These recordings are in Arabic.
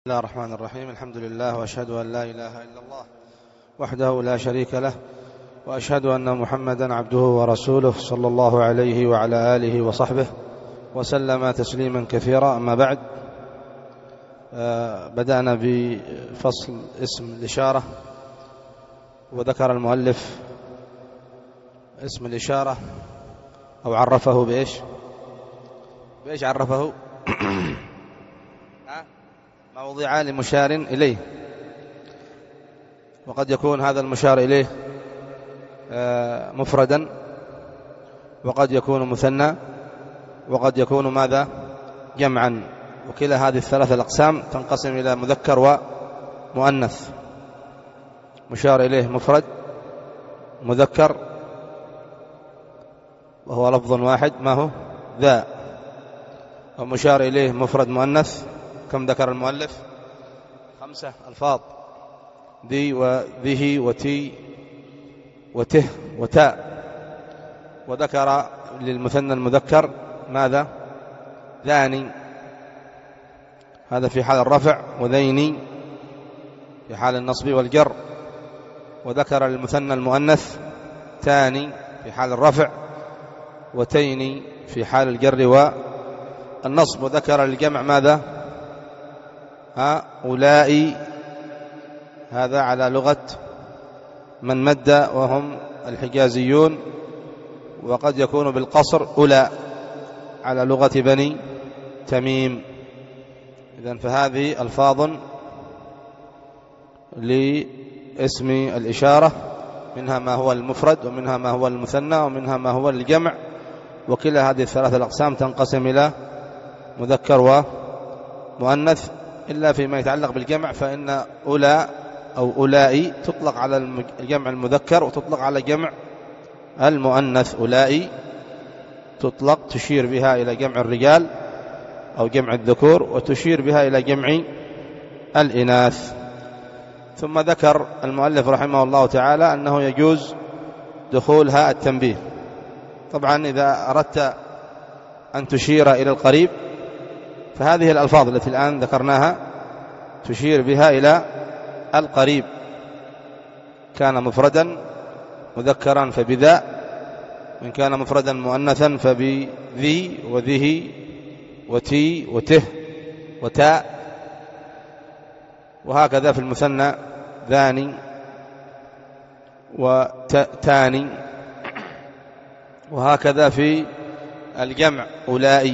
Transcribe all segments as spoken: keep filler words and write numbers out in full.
بسم الله الرحمن الرحيم. الحمد لله وأشهد أن لا إله إلا الله وحده لا شريك له، وأشهد أن محمدا عبده ورسوله صلى الله عليه وعلى آله وصحبه وسلم تسليما كثيرا. أما بعد، بدأنا بفصل اسم الإشارة، وذكر المؤلف اسم الإشارة أو عرفه بإيش بإيش عرفه موضع لمشار إليه، وقد يكون هذا المشار إليه مفردا، وقد يكون مثنى، وقد يكون ماذا جمعا، وكلا هذه الثلاثة الأقسام تنقسم إلى مذكر ومؤنث. مشار إليه مفرد مذكر وهو لفظ واحد ما هو ذا، ومشار إليه مفرد مؤنث كم ذكر المؤلف؟ خمسة ألفاظ: ذي وذه وتي وته وتاء. وذكر للمثنى المذكر ماذا؟ ذاني، هذا في حال الرفع، وذيني في حال النصب والجر. وذكر للمثنى المؤنث تاني في حال الرفع، وتيني في حال الجر والنصب. وذكر للجمع ماذا؟ هؤلاء، هذا على لغة من مد وهم الحجازيون، وقد يكون بالقصر أولى على لغة بني تميم. إذن فهذه ألفاظ لاسم الإشارة، منها ما هو المفرد، ومنها ما هو المثنى، ومنها ما هو الجمع، وكلا هذه الثلاثة الأقسام تنقسم إلى مذكر ومؤنث، إلا فيما يتعلق بالجمع، فإن أولى أو أولئي تطلق على الجمع المذكر وتطلق على جمع المؤنث. أولئي تطلق تشير بها إلى جمع الرجال أو جمع الذكور، وتشير بها إلى جمع الإناث. ثم ذكر المؤلف رحمه الله تعالى أنه يجوز دخول هاء التنبيه. طبعا إذا أردت أن تشير إلى القريب فهذه الألفاظ التي الآن ذكرناها تشير بها إلى القريب، كان مفردا مذكرا فبذا، وإن كان مفردا مؤنثا فبذي وذه وتي وته وتاء. وهكذا في المثنى ذاني وتاني، وهكذا في الجمع أولئي.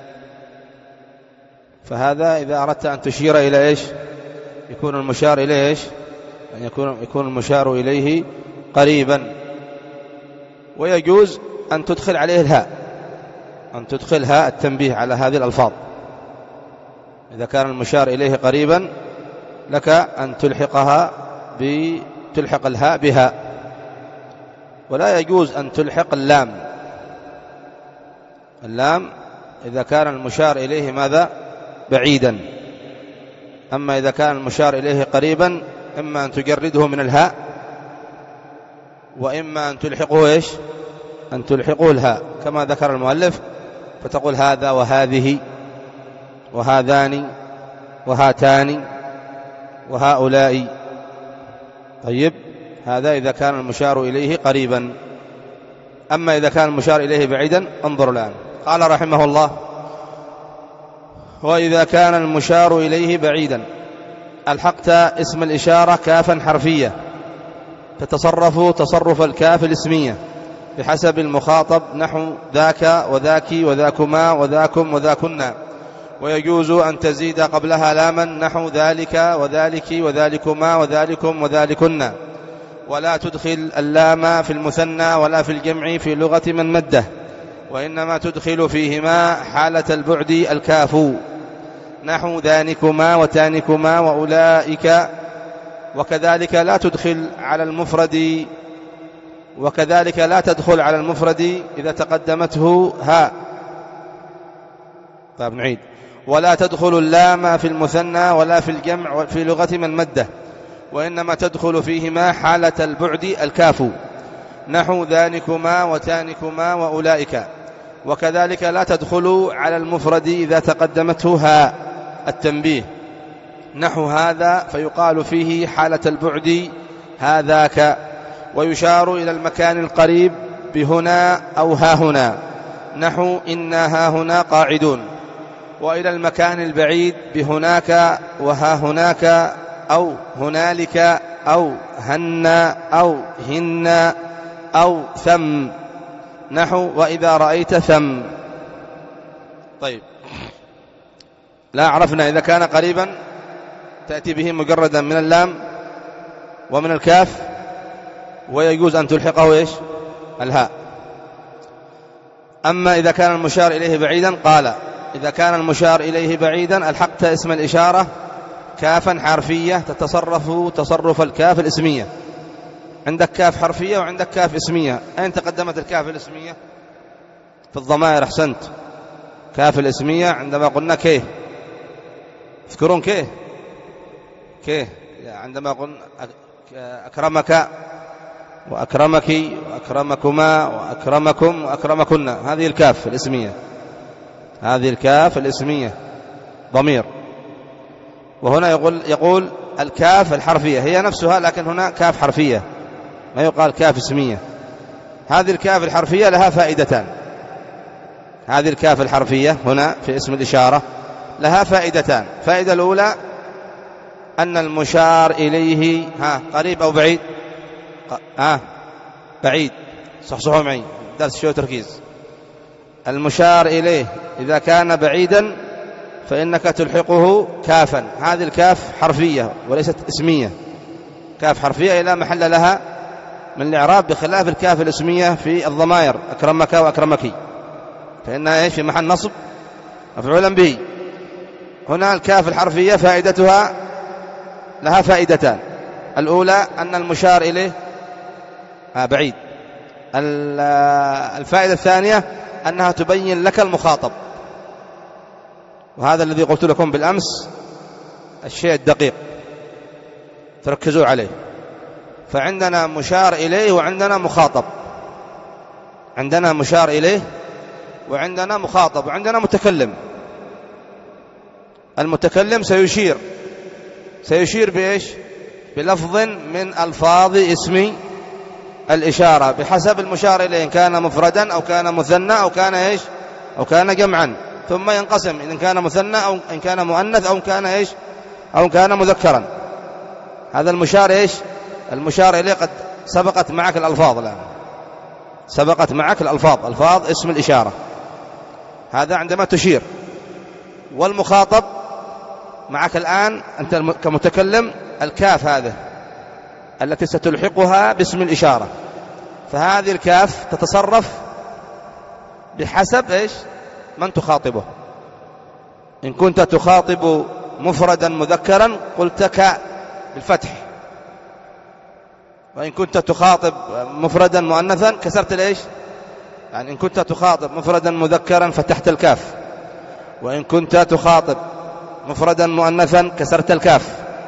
فهذا إذا أردت أن تشير إلى إيش يكون المشار إليه إيش أن يكون يكون المشار إليه قريبا. ويجوز أن تدخل عليه الهاء، أن تدخل هاء التنبيه على هذه الألفاظ. إذا كان المشار إليه قريبا لك أن تلحقها بتلحق الهاء بها، ولا يجوز أن تلحق اللام. اللام إذا كان المشار إليه ماذا؟ بعيدا. أما إذا كان المشار إليه قريبا إما أن تجرده من الهاء، وإما أن تلحقه إيش أن تلحقه الهاء كما ذكر المؤلف، فتقول هذا وهذه وهذان وهاتان وهؤلاء. طيب، هذا إذا كان المشار إليه قريبا. أما إذا كان المشار إليه بعيدا، انظروا الآن. قال رحمه الله: وإذا كان المشار إليه بعيدا ألحقت اسم الإشارة كافا حرفية تتصرف تصرف الكاف الاسمية بحسب المخاطب، نحو ذاك وذاكي وذاكما وذاكم وذاكنا. ويجوز أن تزيد قبلها لاما، نحو ذلك وذلك وذلكما وذلكم وذلكنا. ولا تدخل اللام في المثنى ولا في الجمع في لغة من مده، وإنما تدخل فيهما حالة البعد الكاف، نحو ذانكما وتانكما وأولئك. وكذلك لا تدخل على المفرد وكذلك لا تدخل على المفرد إذا تقدمته هاء. طيب نعيد: ولا تدخل اللام في المثنى ولا في الجمع في لغة من مده، وإنما تدخل فيهما حالة البعد الكاف، نحو ذانكما وتانكما وأولئك. وكذلك لا تدخل على المفرد إذا تقدمته هاء التنبيه، نحو هذا فيقال فيه حالة البعد هذاك، ويشار إلى المكان القريب بهنا أو ها هنا، نحو إنا ها هنا قاعدون، وإلى المكان البعيد بهناك وها هناك أو هنالك أو هن أو هن أو ثم، نحو وإذا رأيت ثم. طيب، لا عرفنا إذا كان قريبا تأتي به مجردا من اللام ومن الكاف، ويجوز أن تلحقه إيش؟ الهاء. أما إذا كان المشار إليه بعيدا، قال إذا كان المشار إليه بعيدا ألحقت اسم الإشارة كافا حرفية تتصرف تصرف الكاف الاسمية. عندك كاف حرفية وعندك كاف اسمية. أين تقدمت الكاف الاسمية؟ في الضمائر. أحسنت. كاف الاسمية عندما قلنا كيه، تذكرون كيه كيه عندما قلنا أكرمك وأكرمك وأكرمكما وأكرمكم وأكرمكن، هذه الكاف الاسمية، هذه الكاف الاسمية ضمير. وهنا يقول يقول الكاف الحرفية هي نفسها، لكن هنا كاف حرفية، ما يقال كاف اسمية. هذه الكاف الحرفية لها فائدتان. هذه الكاف الحرفية هنا في اسم الإشارة لها فائدتان. فائدة الأولى أن المشار إليه ها قريب أو بعيد؟ ها بعيد. صحصحوا معي، درس شو تركيز. المشار إليه إذا كان بعيدا فإنك تلحقه كافا. هذه الكاف حرفية وليست اسمية، كاف حرفية إلى محل لها من الإعراب، بخلاف الكاف الاسمية في الضمائر أكرمك وأكرمك، فإنها في محل نصب مفعولا به. هنا الكاف الحرفية فائدتها لها فائدتان. الأولى أن المشار إليه آه بعيد. الفائدة الثانية أنها تبين لك المخاطب، وهذا الذي قلت لكم بالأمس الشيء الدقيق تركزوا عليه. فعندنا مشار إليه وعندنا مخاطب، عندنا مشار إليه وعندنا مخاطب وعندنا متكلم. المتكلم سيشير سيشير بإيش؟ بلفظ من ألفاظ اسم الإشارة بحسب المشار إليه، إن كان مفردا أو كان مثنى أو كان إيش أو كان جمعا، ثم ينقسم إن كان مثنى أو إن كان مؤنث أو كان إيش أو كان مذكرا. هذا المشار إيش؟ المشار إليه قد سبقت معك الألفاظ الآن، سبقت معك الألفاظ، ألفاظ اسم الإشارة، هذا عندما تشير. والمخاطب معك الآن أنت كمتكلم الكاف هذه التي ستلحقها باسم الإشارة، فهذه الكاف تتصرف بحسب إيش من تخاطبه. إن كنت تخاطب مفردا مذكرا قلت ك بالفتح، وإن كنت تخاطب مفردا مؤنثا كسرت ليش؟ يعني إن كنت تخاطب مفردا مذكرا فتحت الكاف، وإن كنت تخاطب مفردا مؤنثا كسرت الكاف،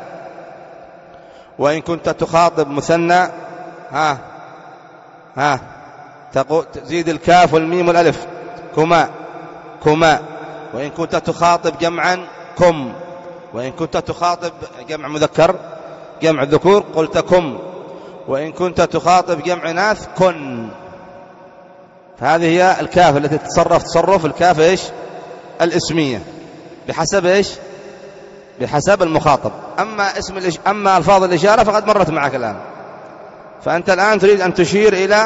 وإن كنت تخاطب مثنى ها ها تزيد الكاف والميم والألف كما كما، وإن كنت تخاطب جمعا كم، وإن كنت تخاطب جمع مذكر جمع ذكور قلت كم، وإن كنت تخاطب جمع ناث كن. فهذه هي الكاف التي تتصرف تصرف الكاف إيش الاسمية بحسب إيش بحسب المخاطب. أما اسم الإش... أما ألفاظ الإشارة فقد مرت معك الآن. فأنت الآن تريد أن تشير إلى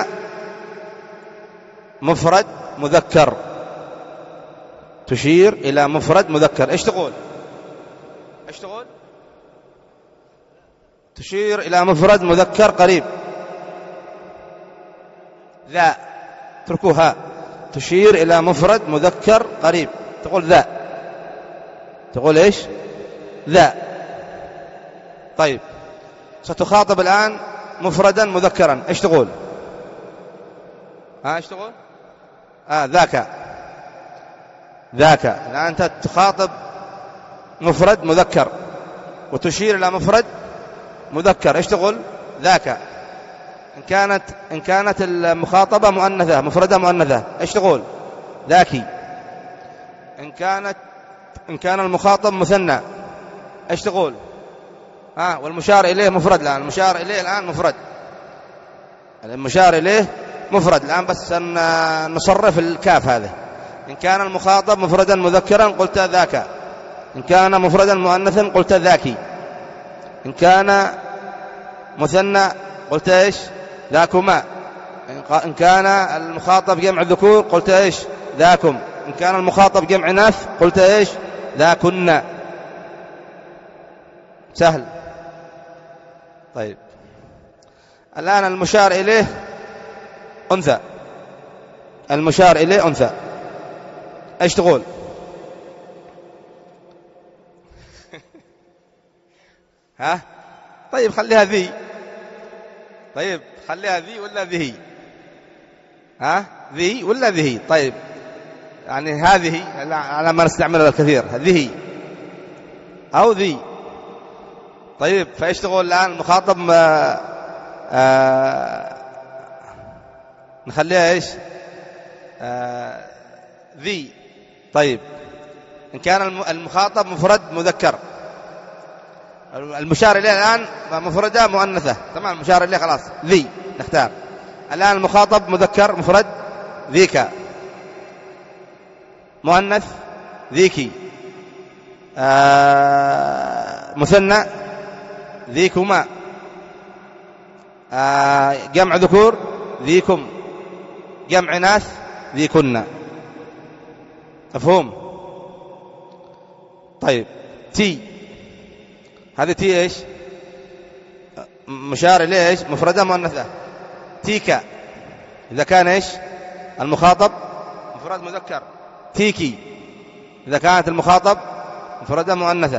مفرد مذكر، تشير إلى مفرد مذكر، إيش تقول؟ إيش تقول؟ تشير إلى مفرد مذكر قريب، ذا، اتركوها. تشير إلى مفرد مذكر قريب تقول ذا، تقول إيش؟ ذا. طيب ستخاطب الآن مفردا مذكرا، إيش تقول؟ ها إيش تقول؟ آه ذاك ذاك. الآن أنت تخاطب مفرد مذكر وتشير إلى مفرد مذكر، إيش تقول؟ ذاك. إن كانت إن كانت المخاطبة مؤنثة مفردة مؤنثة إيش تقول؟ ذاكي. إن كانت إن كان المخاطب مثنى ايش تقول؟ ها والمشار إليه مفرد الآن، المشار إليه الآن مفرد، المشار إليه مفرد الآن، بس أن نصرف الكاف هذه. إن كان المخاطب مفردا مذكرا قلت ذاك، إن كان مفردا مؤنثا قلت ذاكي، إن كان مثنى قلت إيش؟ ذاكما، إن كان المخاطب جمع ذكور قلت إيش؟ ذاكم، إن كان المخاطب جمع إناث قلت إيش؟ ذاكن. سهل. طيب الآن المشار إليه أنثى، المشار إليه أنثى، إيش تقول؟ ها؟ طيب خليها ذي، طيب خليها ذي ولا ذي؟ ها؟ ذي ولا ذي؟ طيب يعني هذه على ما نستعملها الكثير، ذي أو ذي. طيب فإيش تقول الآن؟ المخاطب آه آه نخليها إيش؟ آه ذي. طيب إن كان المخاطب مفرد مذكر، المشار إليه الآن مفردة مؤنثة، تمام، المشار إليه خلاص ذي نختار. الآن المخاطب مذكر مفرد ذيك، مؤنث ذيكي، آه مثنى ذيكما، آه جمع ذكور ذيكم، جمع إناث ذيكن. مفهوم؟ طيب تي، هذه تي ايش؟ مشار إليه ايش؟ مفردة مؤنثة، تيكا إذا كان ايش؟ المخاطب مفرد مذكر، تيكي إذا كانت المخاطب مفردة مؤنثة،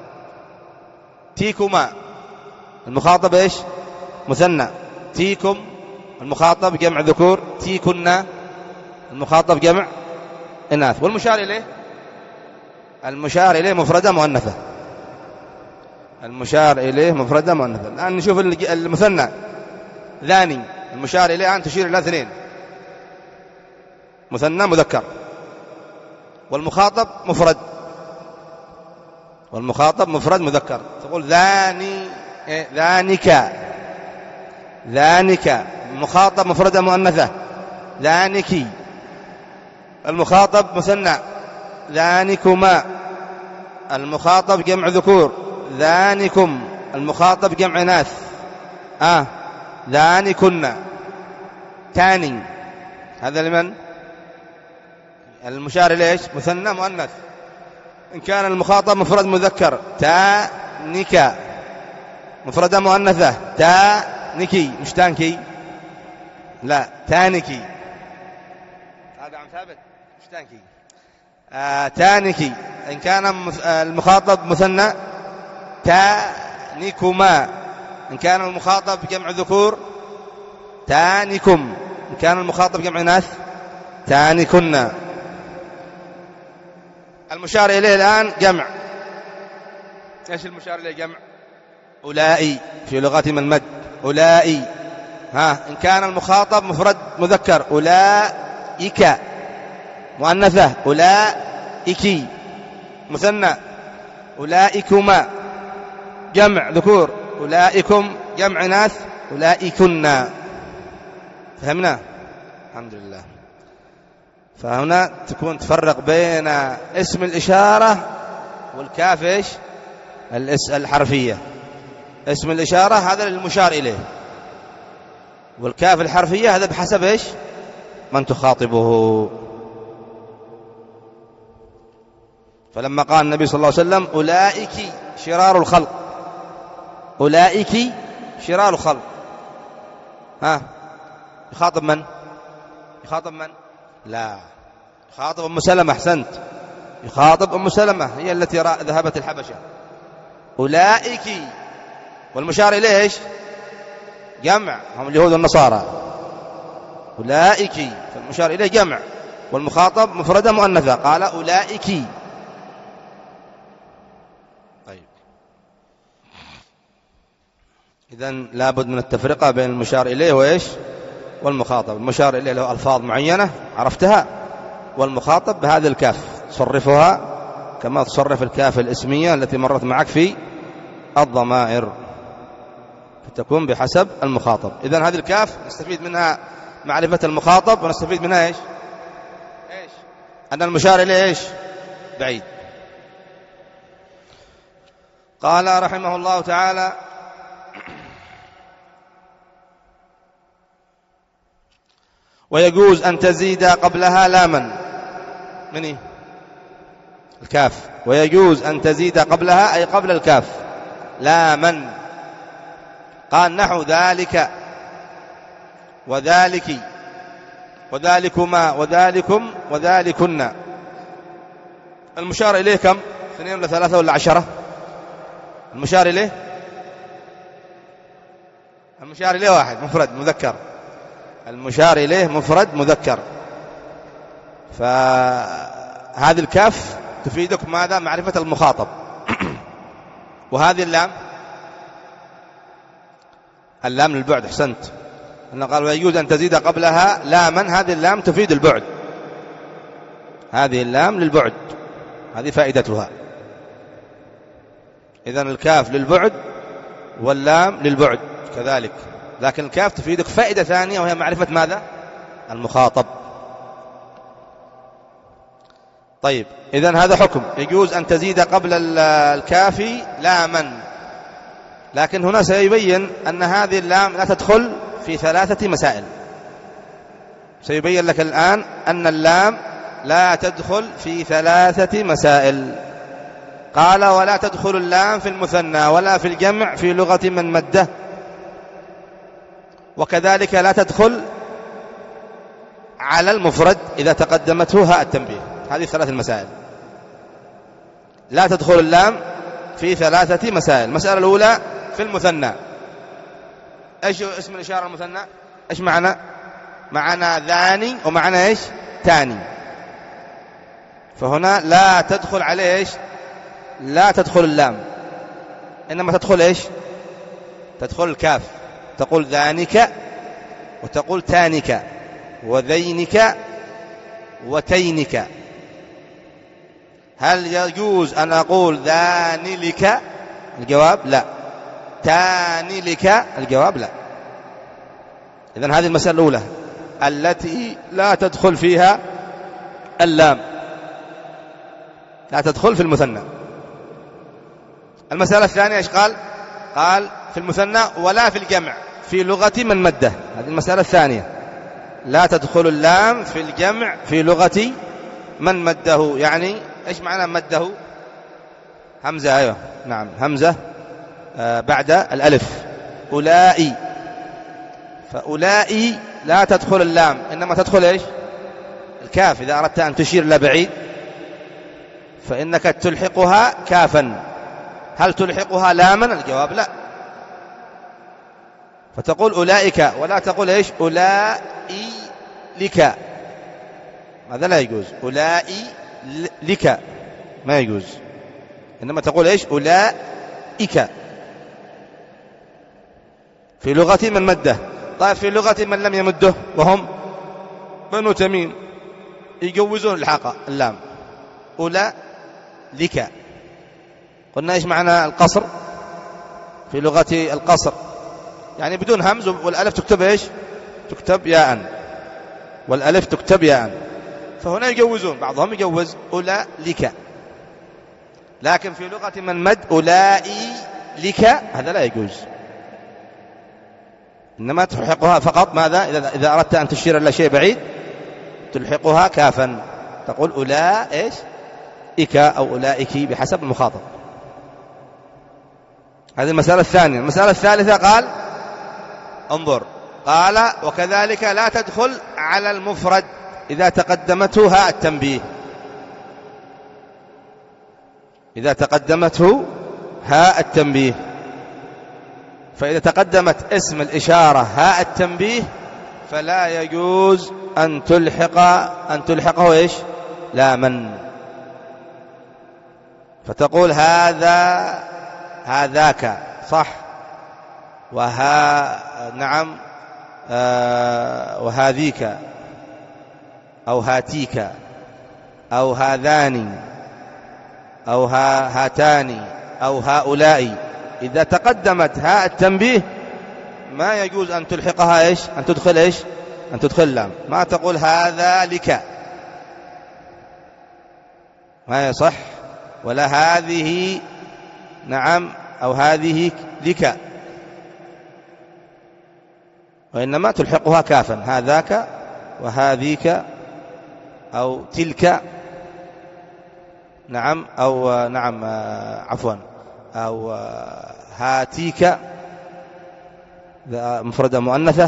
تيكما المخاطب ايش؟ مثنى، تيكم المخاطب جمع ذكور، تيكن المخاطب جمع إناث. والمشار إليه، المشار إليه مفردة مؤنثة، المشار إليه مفردة مؤنثة. الآن نشوف المثنى ذاني، المشار إليه الآن تشير إلى اثنين، مثنى مذكر، والمخاطب مفرد، والمخاطب مفرد مذكر، تقول ذاني إيه؟ ذانك، ذانك المخاطب مفردة مؤنثة، ذانكي المخاطب مثنى، ذانكما المخاطب جمع ذكور، ذانكم المخاطب جمع إناث، آه ذانكن، تاني هذا لمن؟ المشار إليه مثنى مؤنث. إن كان المخاطب مفرد مذكر تانك، مفردة مؤنثة تانكي، مش تانكي، لا تانكي، هذا عم ثابت مش تانكي، آه تانكي. إن كان المخاطب مثنى تانكما، إن كان المخاطب جمع ذكور تانكم، إن كان المخاطب جمع إناث تانكن. المشار إليه الآن جمع، إيش المشار إليه جمع؟ أولئي في لغتهم المد، أولئي. ها إن كان المخاطب مفرد مذكر أولئك، مؤنثة أولئك، مثنى أولئكما، جمع ذكور أولئكم، جمع إناث أولئكن. فهمنا؟ الحمد لله. فهنا تكون تفرق بين اسم الإشارة والكاف إيش؟ الحرفية. اسم الإشارة هذا للمشار إليه، والكاف الحرفية هذا بحسب إيش؟ من تخاطبه. فلما قال النبي صلى الله عليه وسلم أولئك شرار الخلق، أولئك شرار الخلق، ها يخاطب من؟ يخاطب من؟ لا، يخاطب أم سلمة. أحسنت، يخاطب أم سلمة، هي التي ذهبت الحبشة. أولئك، والمشار إليه إيش؟ جمع، هم اليهود والنصارى. أولئك، فالمشار إليه جمع، والمخاطب مفردة مؤنثة، قال أولئك. طيب إذن لابد من التفرقة بين المشار إليه وإيش؟ والمخاطب. المشار إليه له ألفاظ معينة عرفتها، والمخاطب بهذه الكاف صرفها كما تصرف الكاف الاسمية التي مرت معك في الضمائر، فتكون بحسب المخاطب. إذن هذه الكاف نستفيد منها معرفة المخاطب، ونستفيد منها إيش؟ إيش؟ أن المشار إليه إيش؟ بعيد. قال رحمه الله تعالى: ويجوز أن تزيد قبلها لاما. من إيه؟ الكاف. ويجوز أن تزيد قبلها أي قبل الكاف لاما. قال: نحو ذلك وذلك وذلكما وذلكم وذلكن. المشار إليه كم؟ اثنين ولا ثلاثة ولا عشرة؟ المشار إليه المشار إليه واحد مفرد مذكر. المشار إليه مفرد مذكر. فهذه الكاف تفيدك ماذا؟ معرفة المخاطب. وهذه اللام اللام للبعد. أحسنت. أنه قال: ويجوز أن تزيد قبلها لاما. هذه اللام تفيد البعد، هذه اللام للبعد، هذه فائدتها. إذن الكاف للبعد واللام للبعد كذلك، لكن الكاف تفيدك فائدة ثانية وهي معرفة ماذا؟ المخاطب. طيب، إذن هذا حكم، يجوز أن تزيد قبل الكاف لاما. لكن هنا سيبين أن هذه اللام لا تدخل في ثلاثة مسائل. سيبين لك الآن أن اللام لا تدخل في ثلاثة مسائل. قال: ولا تدخل اللام في المثنى ولا في الجمع في لغة من مده، وكذلك لا تدخل على المفرد إذا تقدمته هاء التنبيه. هذه ثلاث المسائل. لا تدخل اللام في ثلاثة مسائل. المسألة الأولى في المثنى. ايش اسم الإشارة المثنى؟ ايش معنى؟ معنى ذاني ومعنى ايش؟ تاني. فهنا لا تدخل عليه ايش؟ لا تدخل اللام، إنما تدخل ايش؟ تدخل الكاف. تقول ذانك وتقول تانك وذينك وتينك. هل يجوز أن أقول ذانلك؟ الجواب لا. تانلك؟ الجواب لا. إذن هذه المسألة الأولى التي لا تدخل فيها اللام، لا تدخل في المثنى. المسألة الثانية إيش قال؟ قال: في المثنى ولا في الجمع في لغة من مده. هذه المسألة الثانية، لا تدخل اللام في الجمع في لغة من مده. يعني إيش معنى مده؟ همزة. أيوة نعم، همزة آه بعد الألف. أولئي. فأولئي لا تدخل اللام، إنما تدخل إيش؟ الكاف. إذا أردت أن تشير إلى بعيد فإنك تلحقها كافا. هل تلحقها لاما؟ الجواب لا. فتقول أولئك ولا تقول إيش؟ أولئي لك. هذا لا يجوز. أولئي لك ما يجوز، إنما تقول إيش؟ أولئك في لغة من مده. طيب، في لغة من لم يمده وهم بنو تميم يجوزون الحاقة اللام. أولئك. قلنا إيش معنى القصر؟ في لغة القصر يعني بدون همز، والألف تكتب إيش؟ تكتب ياء، والألف تكتب ياء. فهنا يجوزون، بعضهم يجوز أولئك. لكن في لغة من مد أولئي لك هذا لا يجوز، إنما تلحقها فقط ماذا؟ إذا أردت أن تشير إلى شيء بعيد تلحقها كافا، تقول أولئك إك أو أولئك بحسب المخاطب. هذه المسألة الثانية. المسألة الثالثة قال: انظر، قال: وكذلك لا تدخل على المفرد إذا تقدمته هاء التنبيه. إذا تقدمته هاء التنبيه، فإذا تقدمت اسم الإشارة هاء التنبيه فلا يجوز أن تلحق أن تلحقه إيش؟ لاما. فتقول هذا هذاك، صح، وها نعم آه وهذيك أو هاتيك أو هذان أو ها هاتان أو هؤلاء، إذا تقدمت هاء التنبيه ما يجوز أن تلحقها إيش؟ أن تدخل إيش؟ أن تدخل لام. ما تقول هذا لك، ما يصح، ولا هذه نعم أو هذه لك، وإنما تلحقها كافا، هذاك وهذيك أو تلك نعم أو نعم عفوا أو هاتيك مفردة مؤنثة.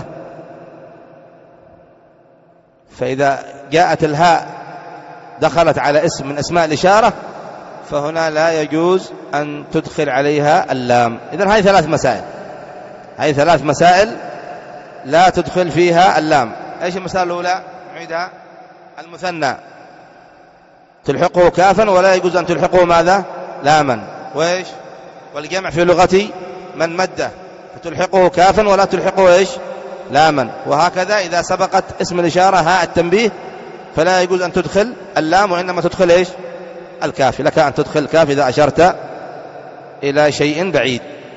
فإذا جاءت الهاء دخلت على اسم من أسماء الإشارة فهنا لا يجوز أن تدخل عليها اللام. إذن هذه ثلاث مسائل، هذه ثلاث مسائل لا تدخل فيها اللام. إيش المسألة الأولى؟ نعيدها. المثنى تلحقه كافا ولا يجوز أن تلحقه ماذا؟ لاما. وإيش؟ والجمع في لغة من مده فتلحقه كافا ولا تلحقه إيش؟ لاما. وهكذا إذا سبقت اسم الإشارة هاء التنبيه فلا يجوز أن تدخل اللام، وإنما تدخل إيش؟ الكاف. لك أن تدخل الكاف إذا أشرت إلى شيء بعيد.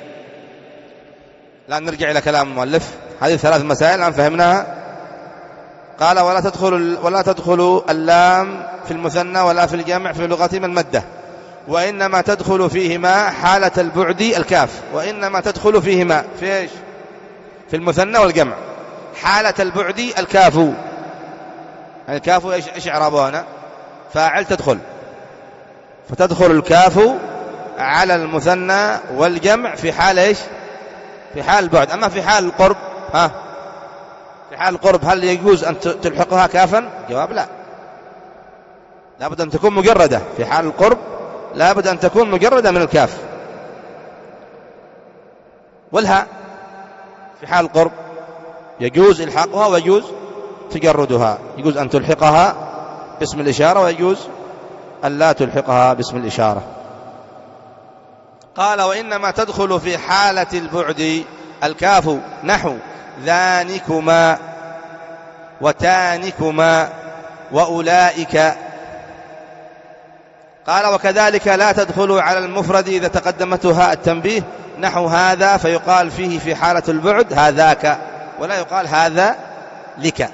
الآن نرجع إلى كلام المؤلف. هذه ثلاث مسائل الآن فهمناها. قال ولا تدخل ولا تدخل اللام في المثنى ولا في الجمع في لغة من مده، وإنما تدخل فيهما حالة البعد الكاف. وإنما تدخل فيهما في إيش؟ في المثنى والجمع حالة البعد الكاف. الكاف إيش إيش إعرابها هنا؟ فاعل تدخل، فتدخل الكاف على المثنى والجمع في حال إيش؟ في حال البعد. أما في حال القرب، ها في حال القرب هل يجوز أن تلحقها كافا؟ جواب لا، لابد أن تكون مجردة. في حال القرب لابد أن تكون مجردة من الكاف. والهاء في حال القرب يجوز إلحاقها ويجوز تجردها، يجوز أن تلحقها باسم الإشارة ويجوز أن لا تلحقها باسم الإشارة. قال وإنما تدخل في حالة البعد الكاف، نحو ذانكما وتانكما وأولئك. قال وكذلك لا تدخل على المفرد إذا تقدمتها التنبيه، نحو هذا فيقال فيه في حالة البعد هذاك، ولا يقال هذا لك.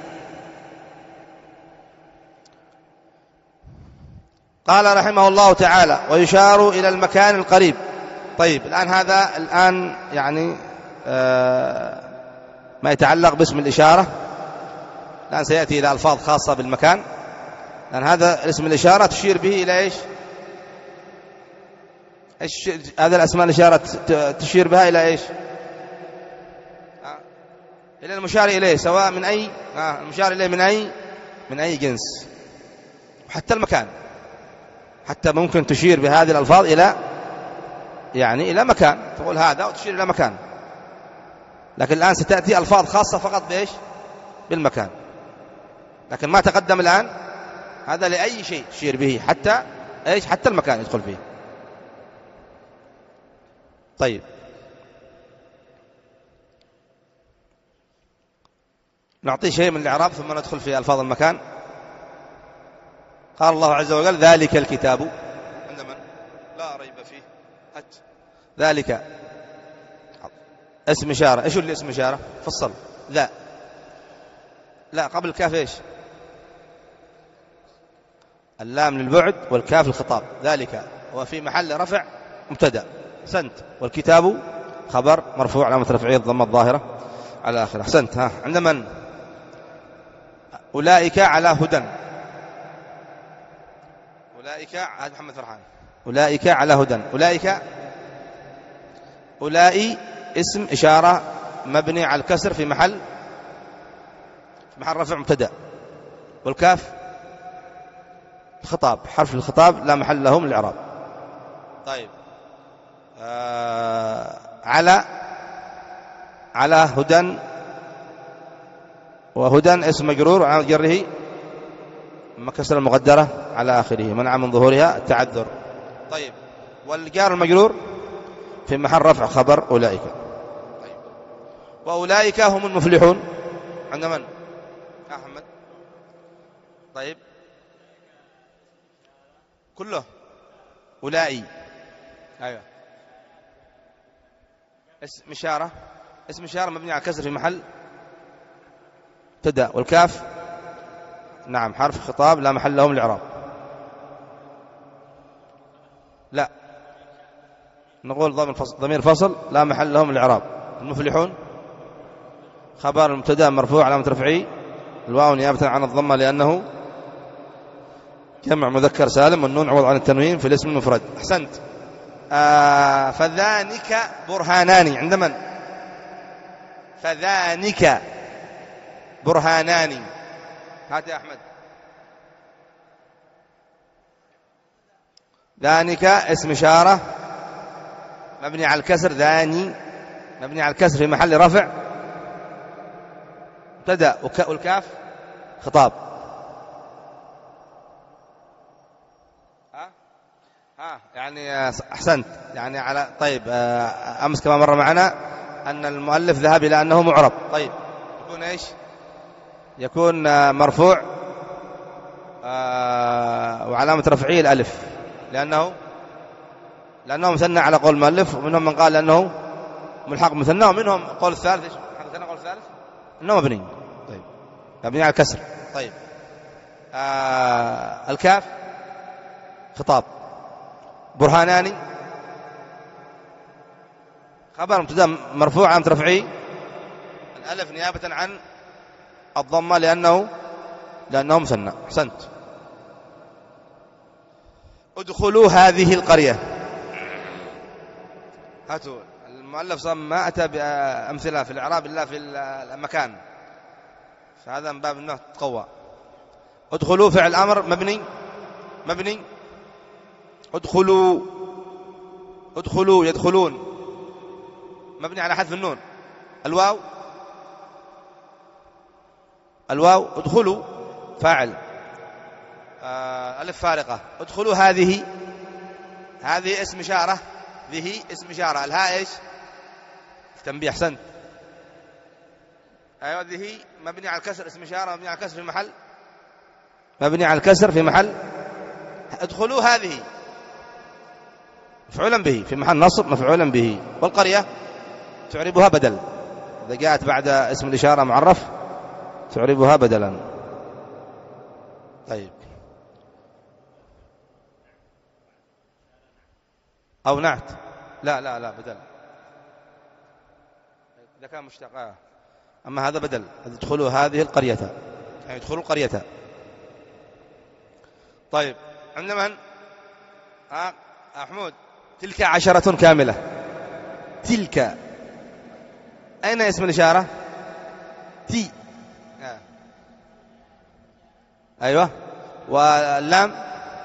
قال رحمه الله تعالى ويشار إلى المكان القريب. طيب الآن هذا الآن يعني آه ما يتعلق باسم الإشارة. الآن سيأتي إلى ألفاظ خاصة بالمكان، لأن هذا اسم الإشارة تشير به إلى إيش؟ إيش هذا الأسماء الإشارة تشير بها إلى إيش؟ آه. إلى المشار إليه، سواء من أي آه. المشار إليه من أي من أي جنس، وحتى المكان، حتى ممكن تشير بهذه الألفاظ إلى يعني إلى مكان، تقول هذا وتشير إلى مكان. لكن الآن ستأتي ألفاظ خاصة فقط بإيش؟ بالمكان. لكن ما تقدم الآن هذا لأي شيء تشير به، حتى إيش؟ حتى المكان يدخل فيه. طيب نعطي شيء من الإعراب ثم ندخل في ألفاظ المكان. قال الله عز وجل ذلك الكتاب عند من؟ لا ريب فيه. هت ذلك اسم إشارة. إيش اللي اسم إشارة؟ فصل. لا لا قبل الكاف إيش؟ اللام للبعد والكاف الخطاب. ذلك هو في محل رفع مبتدأ سنت، والكتاب خبر مرفوع علامة رفعه الضمة الظاهرة على آخره. أحسنت. ها عند من؟ أولئك على هدى. أولئك هذا محمد فرحان. أولئك على هدى. أولئك أولئي اسم إشارة مبني على الكسر في محل في محل رفع مبتدأ، والكاف الخطاب حرف الخطاب لا محل له من الإعراب. طيب آه على على هدى، وهدى اسم مجرور وعلى جره مكسر المقدرة على آخره منع من ظهورها التعذر. طيب والجار المجرور في محل رفع خبر أولئك. طيب وأولئك هم المفلحون عند من؟ أحمد. طيب كله أولئي. أيوة. اسم إشارة اسم إشارة مبني على كسر في محل مبتدأ. والكاف نعم حرف خطاب لا محل له من الإعراب. لا نقول ضمير فصل, ضمير فصل لا محل له من الإعراب. المفلحون خبر المبتدأ مرفوع علامة رفعه الواو نيابة عن الضمة لأنه جمع مذكر سالم والنون عوض عن التنوين في الاسم المفرد. أحسنت. آه فذانك برهانان عند من؟ فذانك برهانان. هات يا أحمد. ذانك اسم إشارة مبني على الكسر. ذاني مبني على الكسر في محل رفع مبتدأ. والكاف خطاب. ها ها يعني أحسنت. يعني على طيب أمس كما مر معنا أن المؤلف ذهب إلى أنه معرب. طيب يكون إيش؟ يكون مرفوع وعلامة رفعه الألف لأنه لأنه مثنى على قول المؤلف. ومنهم من قال لأنه ملحق مثنى ومنهم قول الثالث. إيش حدثنا قول الثالث؟ أنه مبني. طيب مبني على الكسر. طيب آه الكاف خطاب. برهاناني خبر مبتدأ مرفوع علامة رفعه الألف نيابة عن الضمة لأنه لأنه مثنى. أحسنت. ادخلوا هذه القرية. هاتوا المؤلف صم ما أتى بأمثلة في الإعراب إلا في المكان فهذا من باب أنه تقوى. ادخلوا فعل أمر مبني مبني ادخلوا ادخلوا يدخلون مبني على حذف النون. الواو الواو ادخلوا فاعل آه ألف فارقة. ادخلوا هذه هذه اسم إشارة. ذه اسم إشارة. الهاء إيش؟ التنبيه. أحسنت. أيوة ذه مبني على الكسر اسم إشارة مبني على الكسر في محل مبني على الكسر في محل ادخلوا هذه مفعولا به في محل نصب مفعولا به. والقرية تعربها بدل إذا جاءت بعد اسم الإشارة معرف تعربها بدلا. طيب أو نعت. لا لا لا بدل إذا كان مشتق. أما هذا بدل. ادخلوا هذه القرية يعني ادخلوا القرية. طيب عند من؟ آه أحمد. تلك عشرة كاملة. تلك أين اسم الإشارة؟ تي آه. أيوة. واللام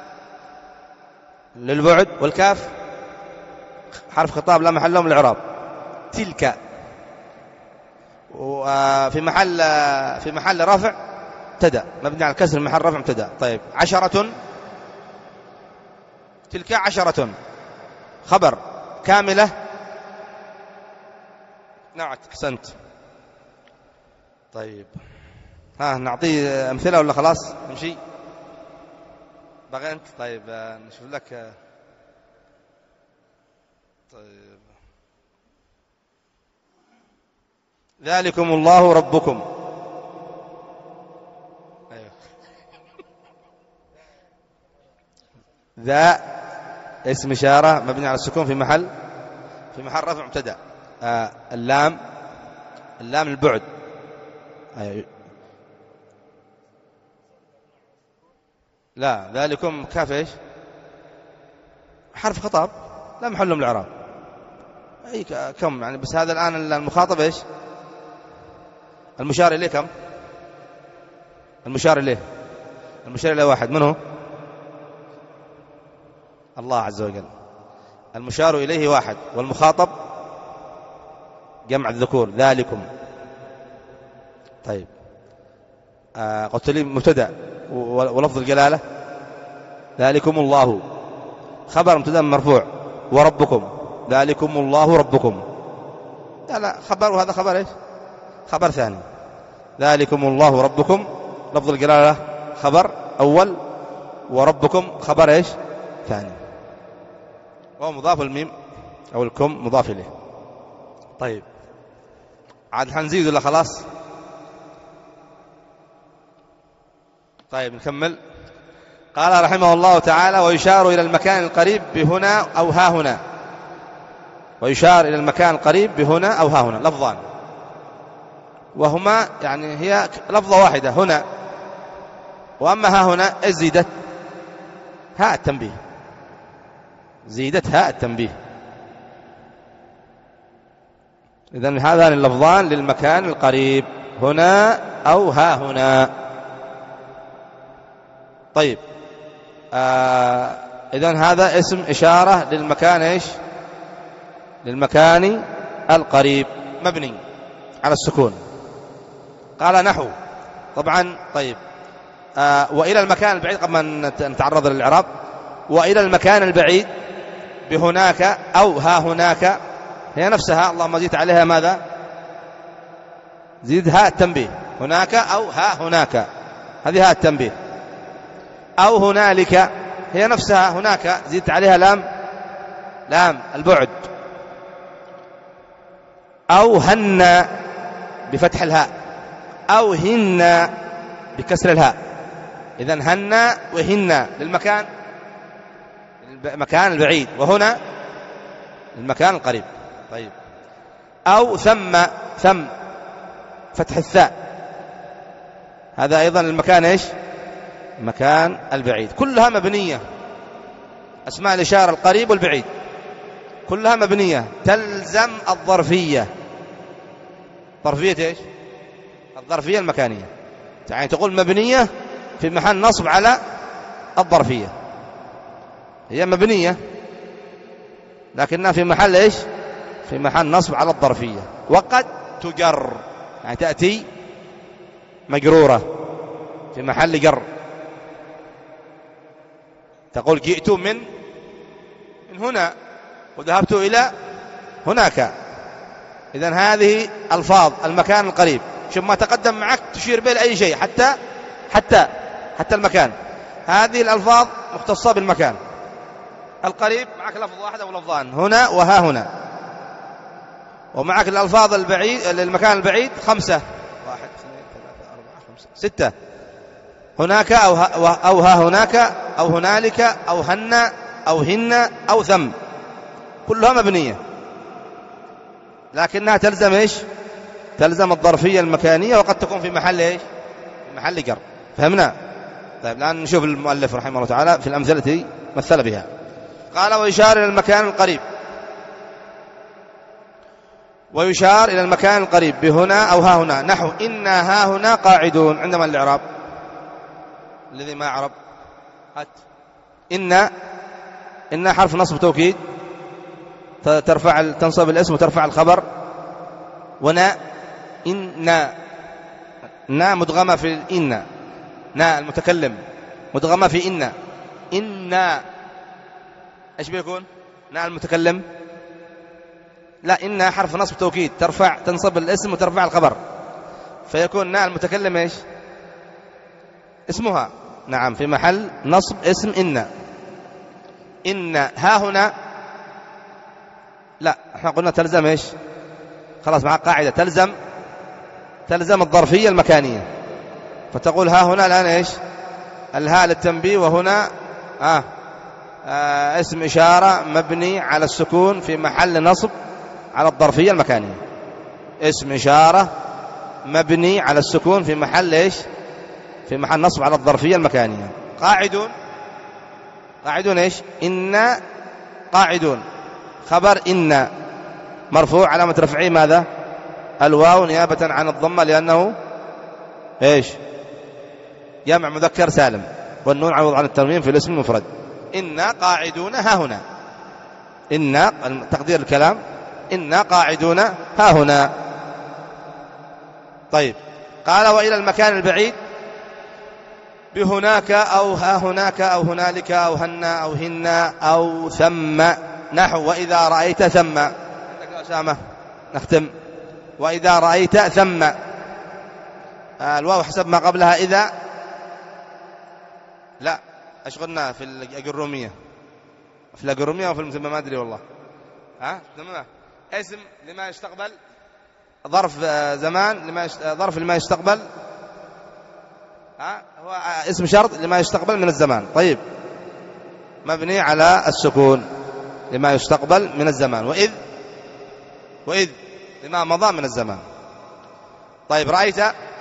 للبعد. والكاف حرف خطاب لا محل له من الإعراب. تلك وفي محل في محل رفع مبتدأ مبني على الكسر محل رفع مبتدأ. طيب عشرة تلك عشرة خبر كاملة نعت. أحسنت. طيب ها نعطيه أمثلة ولا خلاص نمشي؟ بغي أنت؟ طيب نشوف لك. طيب ذلكم الله ربكم. أيوه. ذا اسم إشارة مبني على السكون في محل في محل رفع مبتدأ. آه اللام اللام البعد. أيوه. لا ذلكم كاف ايش؟ حرف خطاب لا محل من الإعراب. أي كم يعني بس هذا الآن المخاطب ايش؟ المشار إليه كم؟ المشار إليه المشار إليه واحد. من هو؟ الله عز وجل. المشار إليه واحد والمخاطب جمع الذكور ذلكم. طيب آه قلت لي مبتدأ ولفظ الجلالة ذلكم الله خبر مبتدأ مرفوع. وربكم ذلكم الله ربكم. لا لا خبر وهذا خبر ايش؟ خبر ثاني. ذلكم الله ربكم لفظ الجلالة خبر أول وربكم خبر ايش؟ ثاني. وهو مضاف الميم أو الكم مضاف إليه. طيب عاد حنزيد ولا خلاص؟ طيب نكمل. قال رحمه الله تعالى: ويشار إلى المكان القريب بهنا أو ها هنا. ويشار إلى المكان القريب بهنا أو ها هنا، لفظان، وهما يعني هي لفظة واحدة هنا، وأما ها هنا زيدت هاء التنبيه، زيدت هاء التنبيه. إذن هذان اللفظان للمكان القريب، هنا أو ها هنا. طيب آه إذن هذا اسم إشارة للمكان إيش؟ للمكان القريب مبني على السكون. قال نحو طبعا. طيب آه وإلى المكان البعيد، قبل أن نتعرض للإعراب، وإلى المكان البعيد بهناك أو ها هناك هي نفسها، اللهم زيد عليها ماذا؟ زيد هاء التنبيه، هناك أو ها هناك، هذه هاء التنبيه. أو هنالك هي نفسها، هناك زيد عليها لام، لام البعد. أو هن بفتح الهاء، أو هن بكسر الهاء. إذن هن وهن للمكان المكان البعيد، وهنا المكان القريب. طيب أو ثم، ثم فتح الثاء، هذا أيضا المكان إيش؟ المكان البعيد. كلها مبنية، أسماء الإشارة القريب والبعيد كلها مبنية، تلزم الظرفية. ظرفية إيش؟ الظرفية المكانية، يعني تقول مبنية في محل نصب على الظرفية، هي مبنية لكنها في محل إيش؟ في محل نصب على الظرفية. وقد تجر يعني تأتي مجرورة في محل جر، تقول جئت من من هنا وذهبت إلى هناك. إذن هذه ألفاظ المكان القريب، شوف ما تقدم معك تشير به لأي شيء، حتى حتى حتى المكان. هذه الألفاظ مختصة بالمكان القريب، معك لفظ واحد أو لفظان، هنا وها هنا. ومعك الألفاظ البعيد للمكان البعيد خمسة، واحد اثنين ثلاثة أربعة خمسة ستة، هناك أو ها, أو ها هناك أو هنالك أو هن أو هن أو ثم، كلها مبنية لكنها تلزم إيش؟ تلزم الظرفية المكانية، وقد تكون في محل إيش؟ في محل جر. فهمنا؟ طيب الآن نشوف المؤلف رحمه الله تعالى في الأمثلة التي مثل بها. قال: ويشار إلى المكان القريب. ويشار إلى المكان القريب بهنا أو ها هنا، نحو إنا ها هنا قاعدون. عندما الإعراب الذي ما أعرب هات إن، إن حرف نصب توكيد، ترفع تنصب الاسم وترفع الخبر. ونا إن، نا مدغمة في الإن، نا المتكلم مدغمة في إن، إن إيش بيكون؟ نا المتكلم، لا، إن حرف نصب توكيد، ترفع تنصب الاسم وترفع الخبر، فيكون نا المتكلم إيش؟ اسمها، نعم، في محل نصب اسم إن. إن ها هنا، لا، احنا قلنا تلزم إيش؟ خلاص مع قاعدة تلزم تلزم الظرفية المكانية، فتقول ها هنا الآن إيش؟ الهاء للتنبيه، وهنا آه آه اسم إشارة مبني على السكون في محل نصب على الظرفية المكانية. اسم إشارة مبني على السكون في محل إيش؟ في محل نصب على الظرفية المكانية. قاعدون، قاعدون إيش؟ إن قاعدون، خبر إن مرفوع، علامة رفعه ماذا؟ الواو نيابة عن الضمة، لأنه إيش؟ جمع مذكر سالم، والنون عوض عن التنوين في الاسم المفرد. إن قاعدون ها هنا، إن تقدير الكلام إن قاعدون ها هنا. طيب قال: وإلى المكان البعيد بهناك أو ها هناك أو هنالك أو هن أو هن أو ثم، نحو وإذا رأيت ثم. عندك أسامة نختم. وإذا رأيت ثم، آه الواو حسب ما قبلها إذا، لا أشغلنا في الجرومية، في الأجرومية وفي المسمى ما أدري والله. ها تمام. اسم لما يستقبل، ظرف زمان لما يست... ظرف لما يستقبل، ها هو اسم شرط لما يستقبل من الزمان. طيب مبني على السكون لما يستقبل من الزمان. وإذ وإذ لما مضى من الزمان. طيب رأيت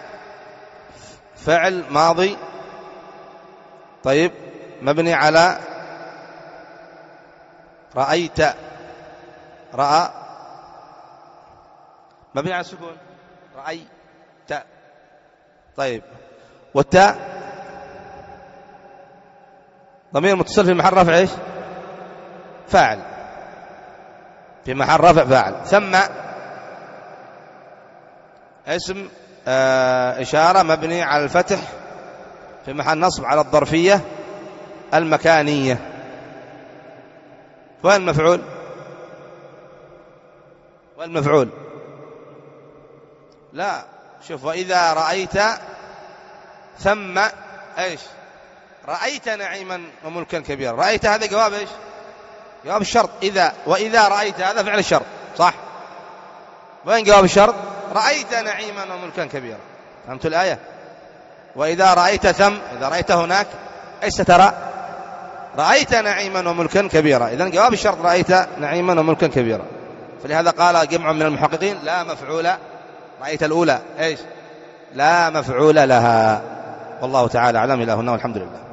فعل ماضي، طيب مبني على رأيت، رأى مبني على السكون رأيت. طيب والتاء ضمير متصل في محل رفع ايش؟ فاعل، في محل رفع فاعل. ثم اسم آه إشارة مبني على الفتح في محل نصب على الظرفية المكانية. وين المفعول؟ وين المفعول؟ لا شوف، وإذا رأيت ثم ايش؟ رأيت نعيما وملكا كبيرا. رأيت هذا جواب ايش؟ جواب الشرط. إذا وإذا رأيت هذا فعل الشرط صح. وين جواب الشرط؟ رأيت نعيما وملكا كبيرا. فهمت الآية؟ وإذا رأيت ثم، إذا رأيت هناك ايش سترى؟ رأيت نعيما وملكا كبيرا. إذن جواب الشرط رأيت نعيما وملكا كبيرا. فلهذا قال جمع من المحققين لا مفعول. رأيت الأولى ايش؟ لا مفعول لها. والله تعالى أعلم. إلى هنا والحمد لله.